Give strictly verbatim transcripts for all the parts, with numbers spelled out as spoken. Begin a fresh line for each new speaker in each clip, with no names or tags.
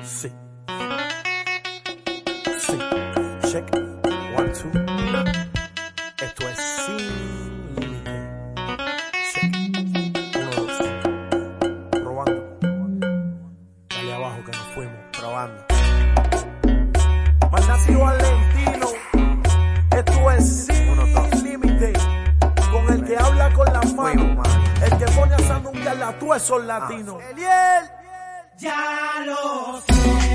Sí. Sí. Check. One, two. Esto es Sin Límite. Check. Uno, dos. Probando. Dale abajo que nos fuimos. Probando. Malnacido Valentino. Esto es Sin Límite. Con el que habla con la mano. El que pone a sandunguear la tú esos latinos.
Ah. Eliel. Ya lo sé.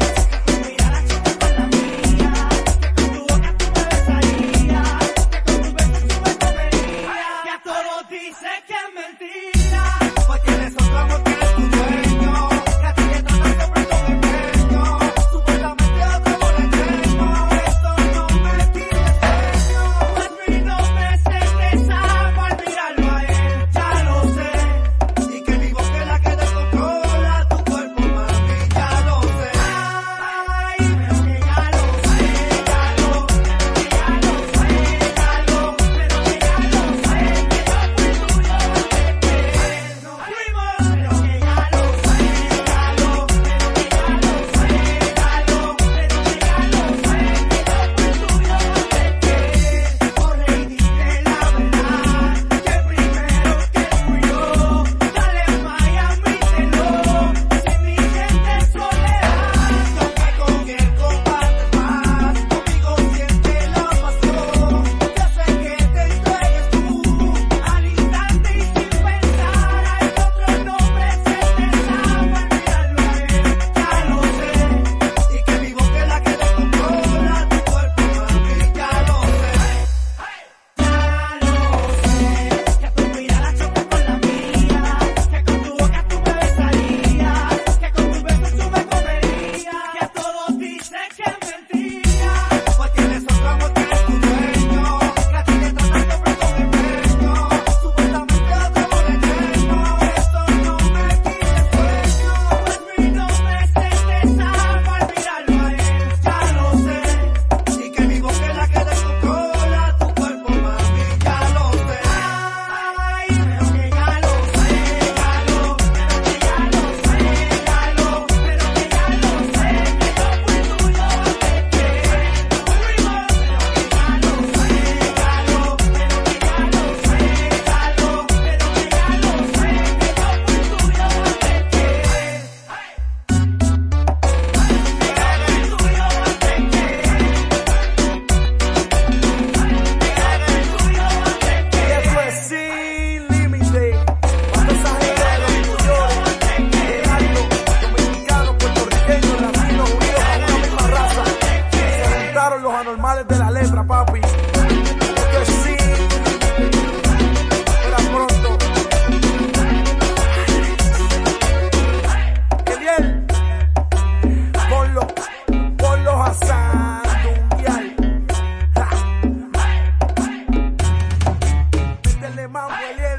Los anormales de la letra, papi. Esto es sí. Era pronto. Eliel. Ponlo, ponlos a sandunguear. Métele mambo, Eliel.